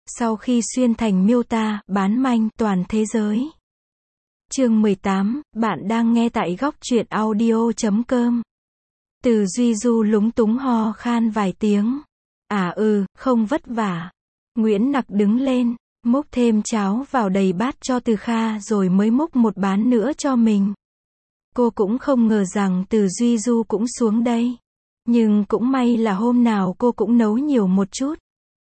Sau khi xuyên thành miêu tả, bán manh, toàn thế giới. Chương 18, bạn đang nghe tại góc truyện audio.com. Từ Duy Du lúng túng ho khan vài tiếng. Không vất vả. Nguyễn Nặc đứng lên, múc thêm cháo vào đầy bát cho Từ Kha rồi mới múc một bát nữa cho mình. Cô cũng không ngờ rằng Từ Duy Du cũng xuống đây. Nhưng cũng may là hôm nào cô cũng nấu nhiều một chút.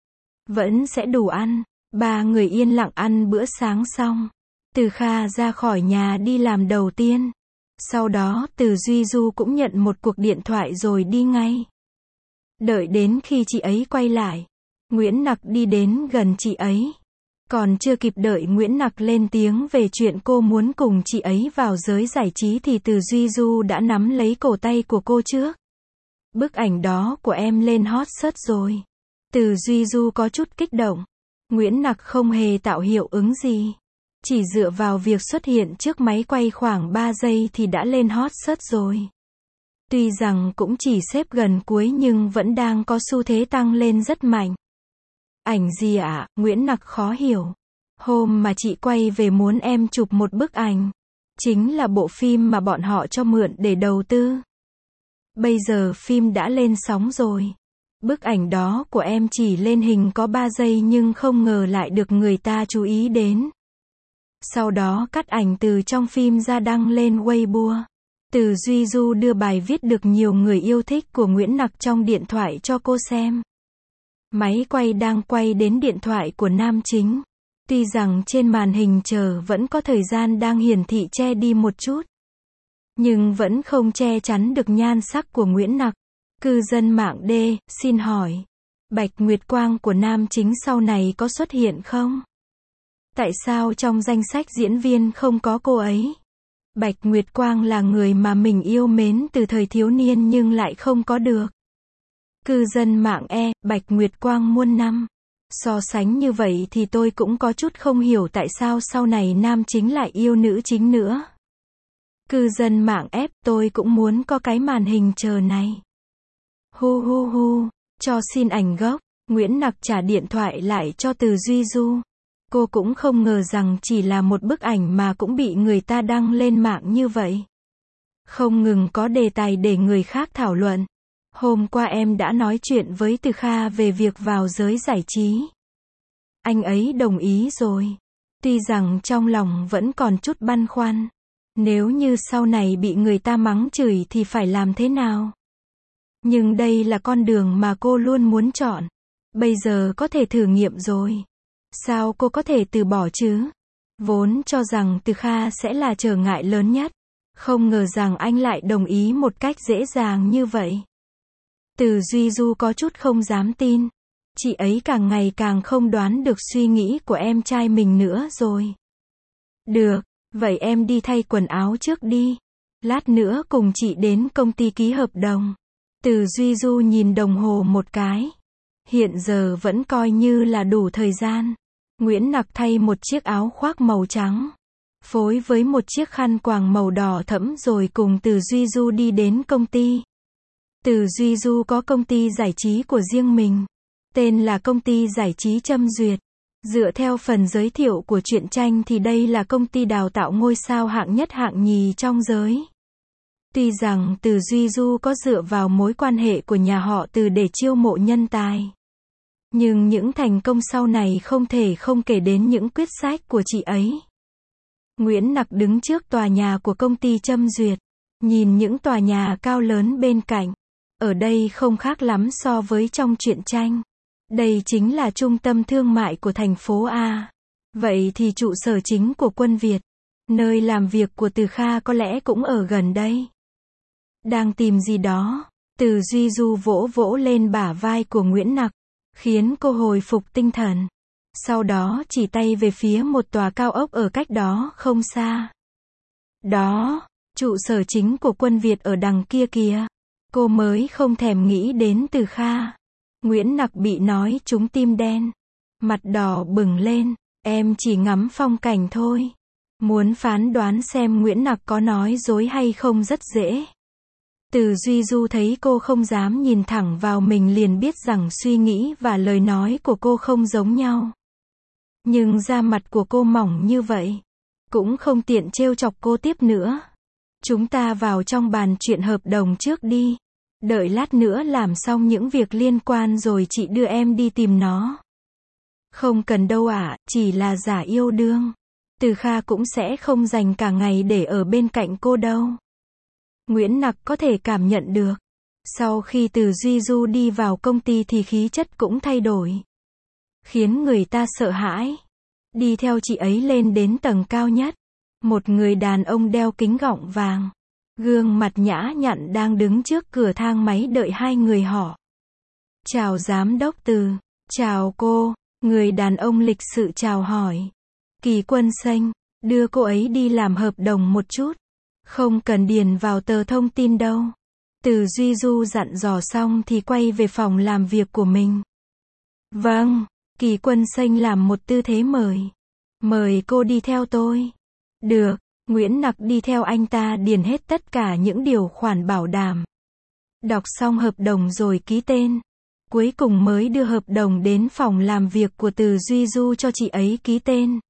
Vẫn sẽ đủ ăn. Ba người yên lặng ăn bữa sáng xong. Từ Kha ra khỏi nhà đi làm đầu tiên. Sau đó Từ Duy Du cũng nhận một cuộc điện thoại rồi đi ngay. Đợi đến khi chị ấy quay lại, Nguyễn Nặc đi đến gần chị ấy. Còn chưa kịp đợi Nguyễn Nặc lên tiếng về chuyện cô muốn cùng chị ấy vào giới giải trí thì Từ Duy Du đã nắm lấy cổ tay của cô trước. Bức ảnh đó của em lên hot search rồi. Từ Duy Du có chút kích động. Nguyễn Nặc không hề tạo hiệu ứng gì. Chỉ dựa vào việc xuất hiện trước máy quay khoảng 3 giây thì đã lên hot search rồi. Tuy rằng cũng chỉ xếp gần cuối nhưng vẫn đang có xu thế tăng lên rất mạnh. Ảnh gì ạ? Nguyễn Nặc khó hiểu. Hôm mà chị quay về muốn em chụp một bức ảnh. Chính là bộ phim mà bọn họ cho mượn để đầu tư. Bây giờ phim đã lên sóng rồi. Bức ảnh đó của em chỉ lên hình có 3 giây nhưng không ngờ lại được người ta chú ý đến. Sau đó cắt ảnh từ trong phim ra đăng lên Weibo. Từ Duy Du đưa bài viết được nhiều người yêu thích của Nguyễn Nặc trong điện thoại cho cô xem. Máy quay đang quay đến điện thoại của nam chính. Tuy rằng trên màn hình chờ vẫn có thời gian đang hiển thị che đi một chút. Nhưng vẫn không che chắn được nhan sắc của Nguyễn Nặc. Cư dân mạng D, xin hỏi. Bạch Nguyệt Quang của nam chính sau này có xuất hiện không? Tại sao trong danh sách diễn viên không có cô ấy? Bạch Nguyệt Quang là người mà mình yêu mến từ thời thiếu niên nhưng lại không có được. Cư dân mạng E, Bạch Nguyệt Quang muôn năm. So sánh như vậy thì tôi cũng có chút không hiểu tại sao sau này nam chính lại yêu nữ chính nữa. Cư dân mạng F, tôi cũng muốn có cái màn hình chờ này. Hu, cho xin ảnh gốc. Nguyễn Nặc trả điện thoại lại cho Từ Duy Du. Cô cũng không ngờ rằng chỉ là một bức ảnh mà cũng bị người ta đăng lên mạng như vậy. Không ngừng có đề tài để người khác thảo luận. Hôm qua em đã nói chuyện với Từ Kha về việc vào giới giải trí. Anh ấy đồng ý rồi. Tuy rằng trong lòng vẫn còn chút băn khoăn. Nếu như sau này bị người ta mắng chửi thì phải làm thế nào? Nhưng đây là con đường mà cô luôn muốn chọn. Bây giờ có thể thử nghiệm rồi. Sao cô có thể từ bỏ chứ? Vốn cho rằng Từ Kha sẽ là trở ngại lớn nhất. Không ngờ rằng anh lại đồng ý một cách dễ dàng như vậy. Từ Duy Du có chút không dám tin. Chị ấy càng ngày càng không đoán được suy nghĩ của em trai mình nữa rồi. Được, vậy em đi thay quần áo trước đi. Lát nữa cùng chị đến công ty ký hợp đồng. Từ Duy Du nhìn đồng hồ một cái. Hiện giờ vẫn coi như là đủ thời gian. Nguyễn Nặc thay một chiếc áo khoác màu trắng, phối với một chiếc khăn quàng màu đỏ thẫm rồi cùng Từ Duy Du đi đến công ty. Từ Duy Du có công ty giải trí của riêng mình. Tên là công ty giải trí Châm Duyệt. Dựa theo phần giới thiệu của truyện tranh thì đây là công ty đào tạo ngôi sao hạng nhất hạng nhì trong giới. Tuy rằng Từ Duy Du có dựa vào mối quan hệ của nhà họ Từ để chiêu mộ nhân tài. Nhưng những thành công sau này không thể không kể đến những quyết sách của chị ấy. Nguyễn Nặc đứng trước tòa nhà của công ty Châm Duyệt. Nhìn những tòa nhà cao lớn bên cạnh. Ở đây không khác lắm so với trong truyện tranh. Đây chính là trung tâm thương mại của thành phố A. Vậy thì trụ sở chính của Quân Việt, nơi làm việc của Từ Kha có lẽ cũng ở gần đây. Đang tìm gì đó? Từ Duy Du vỗ vỗ lên bả vai của Nguyễn Nặc, khiến cô hồi phục tinh thần. Sau đó chỉ tay về phía một tòa cao ốc ở cách đó không xa. Đó, trụ sở chính của Quân Việt ở đằng kia kìa. Cô mới không thèm nghĩ đến Từ Kha. Nguyễn Nặc bị nói trúng tim đen. Mặt đỏ bừng lên. Em chỉ ngắm phong cảnh thôi. Muốn phán đoán xem Nguyễn Nặc có nói dối hay không rất dễ. Từ Duy Du thấy cô không dám nhìn thẳng vào mình liền biết rằng suy nghĩ và lời nói của cô không giống nhau. Nhưng da mặt của cô mỏng như vậy, cũng không tiện trêu chọc cô tiếp nữa. Chúng ta vào trong bàn chuyện hợp đồng trước đi. Đợi lát nữa làm xong những việc liên quan rồi chị đưa em đi tìm nó. Không cần đâu ạ, chỉ là giả yêu đương. Từ Kha cũng sẽ không dành cả ngày để ở bên cạnh cô đâu. Nguyễn Nặc có thể cảm nhận được. Sau khi Từ Duy Du đi vào công ty thì khí chất cũng thay đổi, khiến người ta sợ hãi. Đi theo chị ấy lên đến tầng cao nhất. Một người đàn ông đeo kính gọng vàng, gương mặt nhã nhặn đang đứng trước cửa thang máy đợi hai người họ. Chào giám đốc Từ. Chào cô. Người đàn ông lịch sự chào hỏi. Kỳ Quân Xanh, đưa cô ấy đi làm hợp đồng một chút. Không cần điền vào tờ thông tin đâu. Từ Duy Du dặn dò xong thì quay về phòng làm việc của mình. Vâng. Kỳ Quân Xanh làm một tư thế mời. Mời cô đi theo tôi. Được. Nguyễn Nặc đi theo anh ta điền hết tất cả những điều khoản bảo đảm. Đọc xong hợp đồng rồi ký tên. Cuối cùng mới đưa hợp đồng đến phòng làm việc của Từ Duy Du cho chị ấy ký tên.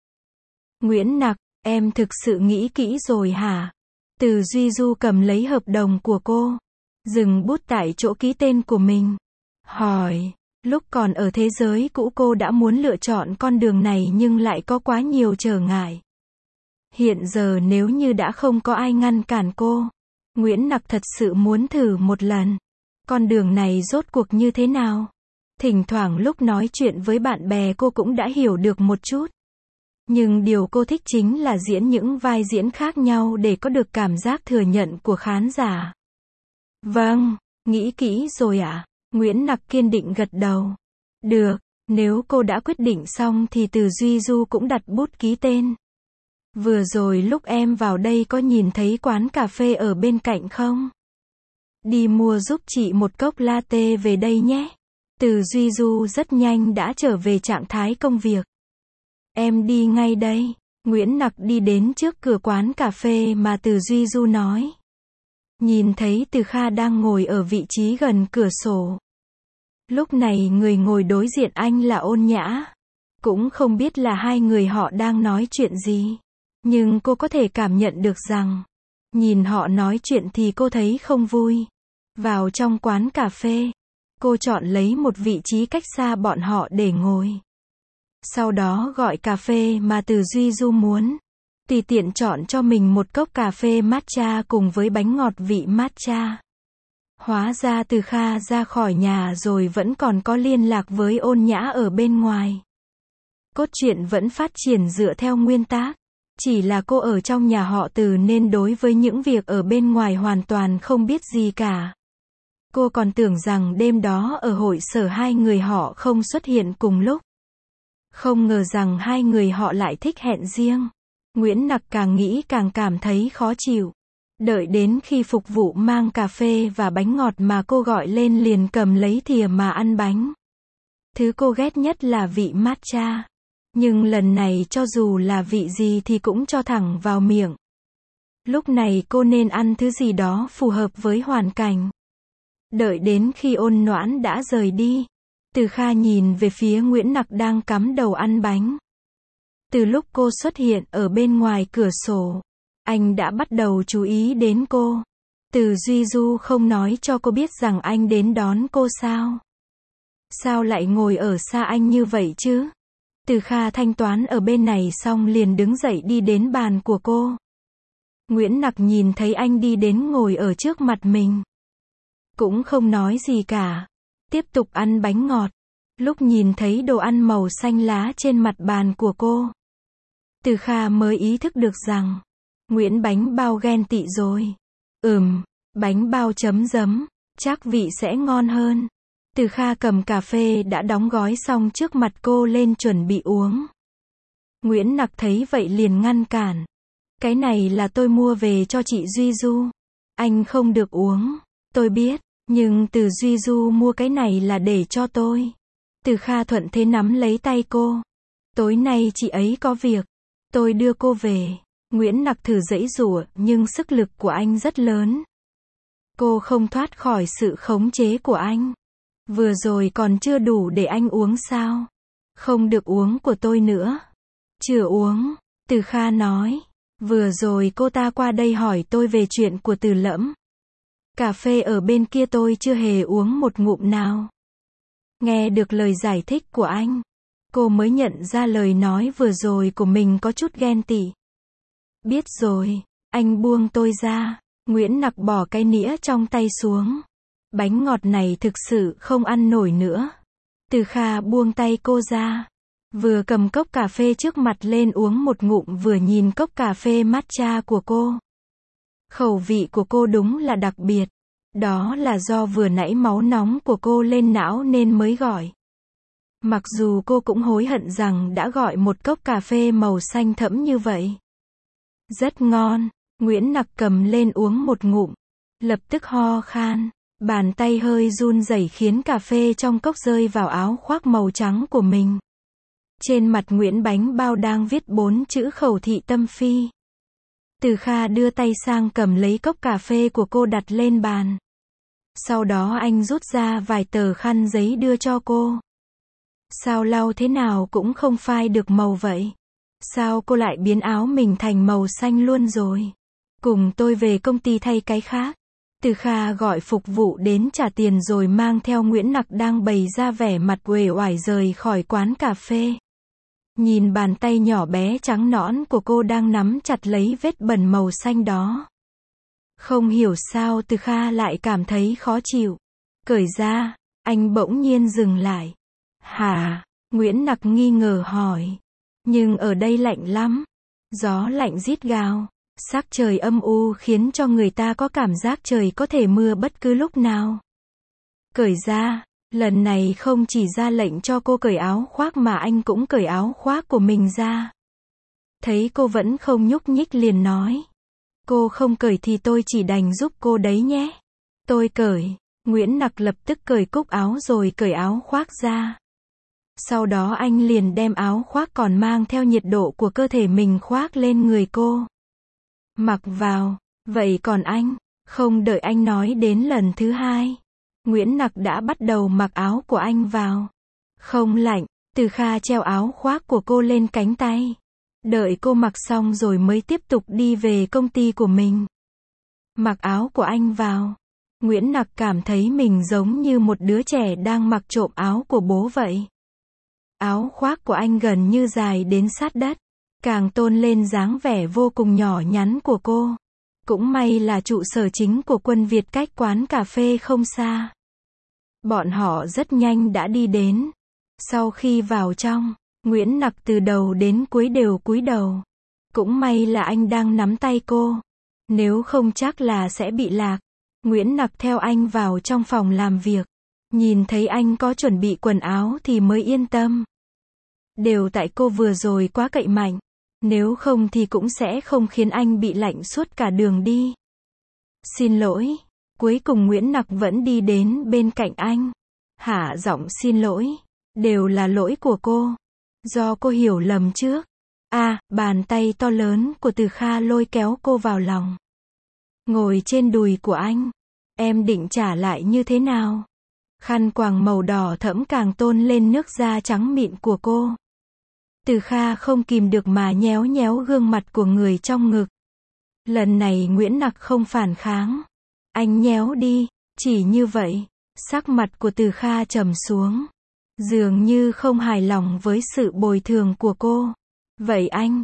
Nguyễn Nặc, em thực sự nghĩ kỹ rồi hả? Từ Duy Du cầm lấy hợp đồng của cô, dừng bút tại chỗ ký tên của mình. Hỏi, lúc còn ở thế giới cũ cô đã muốn lựa chọn con đường này nhưng lại có quá nhiều trở ngại. Hiện giờ nếu như đã không có ai ngăn cản cô, Nguyễn Nặc thật sự muốn thử một lần. Con đường này rốt cuộc như thế nào? Thỉnh thoảng lúc nói chuyện với bạn bè cô cũng đã hiểu được một chút. Nhưng điều cô thích chính là diễn những vai diễn khác nhau để có được cảm giác thừa nhận của khán giả. Vâng, nghĩ kỹ rồi ạ. Nguyễn Nặc kiên định gật đầu. Được, nếu cô đã quyết định xong thì Từ Duy Du cũng đặt bút ký tên. Vừa rồi lúc em vào đây có nhìn thấy quán cà phê ở bên cạnh không? Đi mua giúp chị một cốc latte về đây nhé. Từ Duy Du rất nhanh đã trở về trạng thái công việc. Em đi ngay đây. Nguyễn Nặc đi đến trước cửa quán cà phê mà Từ Duy Du nói. Nhìn thấy Từ Kha đang ngồi ở vị trí gần cửa sổ. Lúc này người ngồi đối diện anh là Ôn Nhã. Cũng không biết là hai người họ đang nói chuyện gì. Nhưng cô có thể cảm nhận được rằng, nhìn họ nói chuyện thì cô thấy không vui. Vào trong quán cà phê, cô chọn lấy một vị trí cách xa bọn họ để ngồi. Sau đó gọi cà phê mà Từ Duy Du muốn. Tùy tiện chọn cho mình một cốc cà phê matcha cùng với bánh ngọt vị matcha. Hóa ra Từ Kha ra khỏi nhà rồi vẫn còn có liên lạc với Ôn Nhã ở bên ngoài. Cốt truyện vẫn phát triển dựa theo nguyên tắc. Chỉ là cô ở trong nhà họ Từ nên đối với những việc ở bên ngoài hoàn toàn không biết gì cả. Cô còn tưởng rằng đêm đó ở hội sở hai người họ không xuất hiện cùng lúc. Không ngờ rằng hai người họ lại thích hẹn riêng. Nguyễn Nặc càng nghĩ càng cảm thấy khó chịu. Đợi đến khi phục vụ mang cà phê và bánh ngọt mà cô gọi lên liền cầm lấy thìa mà ăn bánh. Thứ cô ghét nhất là vị matcha. Nhưng lần này cho dù là vị gì thì cũng cho thẳng vào miệng. Lúc này cô nên ăn thứ gì đó phù hợp với hoàn cảnh. Đợi đến khi Ôn Noãn đã rời đi, Từ Kha nhìn về phía Nguyễn Nặc đang cắm đầu ăn bánh. Từ lúc cô xuất hiện ở bên ngoài cửa sổ, anh đã bắt đầu chú ý đến cô. Từ Duy Du không nói cho cô biết rằng anh đến đón cô sao? Sao lại ngồi ở xa anh như vậy chứ? Từ Kha thanh toán ở bên này xong liền đứng dậy đi đến bàn của cô. Nguyễn Nặc nhìn thấy anh đi đến ngồi ở trước mặt mình. Cũng không nói gì cả. Tiếp tục ăn bánh ngọt. Lúc nhìn thấy đồ ăn màu xanh lá trên mặt bàn của cô, Từ Kha mới ý thức được rằng, Nguyễn bánh bao ghen tị rồi. Bánh bao chấm giấm, chắc vị sẽ ngon hơn. Từ Kha cầm cà phê đã đóng gói xong trước mặt cô lên chuẩn bị uống. Nguyễn Nặc thấy vậy liền ngăn cản. Cái này là tôi mua về cho chị Duy Du. Anh không được uống. Tôi biết, nhưng Từ Duy Du mua cái này là để cho tôi. Từ Kha thuận thế nắm lấy tay cô. Tối nay chị ấy có việc. Tôi đưa cô về. Nguyễn Nặc thử giãy giụa, nhưng sức lực của anh rất lớn. Cô không thoát khỏi sự khống chế của anh. Vừa rồi còn chưa đủ để anh uống sao? Không được uống của tôi nữa. Chưa uống, Từ Kha nói. Vừa rồi cô ta qua đây hỏi tôi về chuyện của Từ Lẫm. Cà phê ở bên kia tôi chưa hề uống một ngụm nào. Nghe được lời giải thích của anh, cô mới nhận ra lời nói vừa rồi của mình có chút ghen tị. Biết rồi, anh buông tôi ra. Nguyễn Nặc bỏ cái nĩa trong tay xuống. Bánh ngọt này thực sự không ăn nổi nữa. Từ Kha buông tay cô ra. Vừa cầm cốc cà phê trước mặt lên uống một ngụm vừa nhìn cốc cà phê matcha của cô. Khẩu vị của cô đúng là đặc biệt. Đó là do vừa nãy máu nóng của cô lên não nên mới gọi. Mặc dù cô cũng hối hận rằng đã gọi một cốc cà phê màu xanh thẫm như vậy. Rất ngon. Nguyễn Nặc cầm lên uống một ngụm. Lập tức ho khan. Bàn tay hơi run rẩy khiến cà phê trong cốc rơi vào áo khoác màu trắng của mình. Trên mặt Nguyễn Bánh Bao đang viết 4 chữ khẩu thị tâm phi. Từ Kha đưa tay sang cầm lấy cốc cà phê của cô đặt lên bàn. Sau đó anh rút ra vài tờ khăn giấy đưa cho cô. Sao lau thế nào cũng không phai được màu vậy? Sao cô lại biến áo mình thành màu xanh luôn rồi? Cùng tôi về công ty thay cái khác. Từ Kha gọi phục vụ đến trả tiền rồi mang theo Nguyễn Nặc đang bày ra vẻ mặt uể oải rời khỏi quán cà phê. Nhìn bàn tay nhỏ bé trắng nõn của cô đang nắm chặt lấy vết bẩn màu xanh đó. Không hiểu sao Từ Kha lại cảm thấy khó chịu. Cởi ra, anh bỗng nhiên dừng lại. Hả? Nguyễn Nặc nghi ngờ hỏi. Nhưng ở đây lạnh lắm. Gió lạnh rít gào. Sắc trời âm u khiến cho người ta có cảm giác trời có thể mưa bất cứ lúc nào. Cởi ra, lần này không chỉ ra lệnh cho cô cởi áo khoác mà anh cũng cởi áo khoác của mình ra. Thấy cô vẫn không nhúc nhích liền nói. Cô không cởi thì tôi chỉ đành giúp cô đấy nhé. Tôi cởi. Nguyễn Nặc lập tức cởi cúc áo rồi cởi áo khoác ra. Sau đó anh liền đem áo khoác còn mang theo nhiệt độ của cơ thể mình khoác lên người cô. Mặc vào. Vậy còn anh? Không đợi anh nói đến lần thứ hai. Nguyễn Nặc đã bắt đầu mặc áo của anh vào. Không lạnh. Từ Kha treo áo khoác của cô lên cánh tay. Đợi cô mặc xong rồi mới tiếp tục đi về công ty của mình. Mặc áo của anh vào. Nguyễn Nặc cảm thấy mình giống như một đứa trẻ đang mặc trộm áo của bố vậy. Áo khoác của anh gần như dài đến sát đất. Càng tôn lên dáng vẻ vô cùng nhỏ nhắn của cô. Cũng may là trụ sở chính của Quân Việt cách quán cà phê không xa. Bọn họ rất nhanh đã đi đến. Sau khi vào trong, Nguyễn Nặc từ đầu đến cuối đều cúi đầu. Cũng may là anh đang nắm tay cô. Nếu không chắc là sẽ bị lạc. Nguyễn Nặc theo anh vào trong phòng làm việc. Nhìn thấy anh có chuẩn bị quần áo thì mới yên tâm. Đều tại cô vừa rồi quá cậy mạnh. Nếu không thì cũng sẽ không khiến anh bị lạnh suốt cả đường đi. Xin lỗi. Cuối cùng Nguyễn Nặc vẫn đi đến bên cạnh anh. Hạ giọng xin lỗi. Đều là lỗi của cô. Do cô hiểu lầm trước. Bàn tay to lớn của Từ Kha lôi kéo cô vào lòng. Ngồi trên đùi của anh. Em định trả lại như thế nào? Khăn quàng màu đỏ thẫm càng tôn lên nước da trắng mịn của cô. Từ Kha không kìm được mà nhéo nhéo gương mặt của người trong ngực. Lần này Nguyễn Nặc không phản kháng. Anh nhéo đi. Chỉ như vậy, sắc mặt của Từ Kha trầm xuống. Dường như không hài lòng với sự bồi thường của cô. Vậy anh,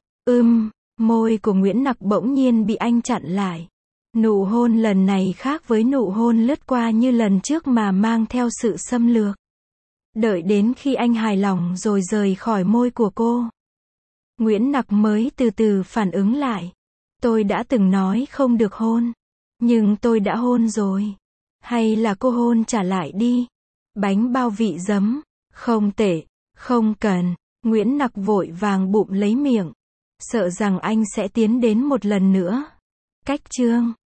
môi của Nguyễn Nặc bỗng nhiên bị anh chặn lại. Nụ hôn lần này khác với nụ hôn lướt qua như lần trước mà mang theo sự xâm lược. Đợi đến khi anh hài lòng rồi rời khỏi môi của cô. Nguyễn Nặc mới từ từ phản ứng lại. Tôi đã từng nói không được hôn. Nhưng tôi đã hôn rồi. Hay là cô hôn trả lại đi. Bánh bao vị giấm. Không tệ. Không cần. Nguyễn Nặc vội vàng bụm lấy miệng. Sợ rằng anh sẽ tiến đến một lần nữa. Cách chương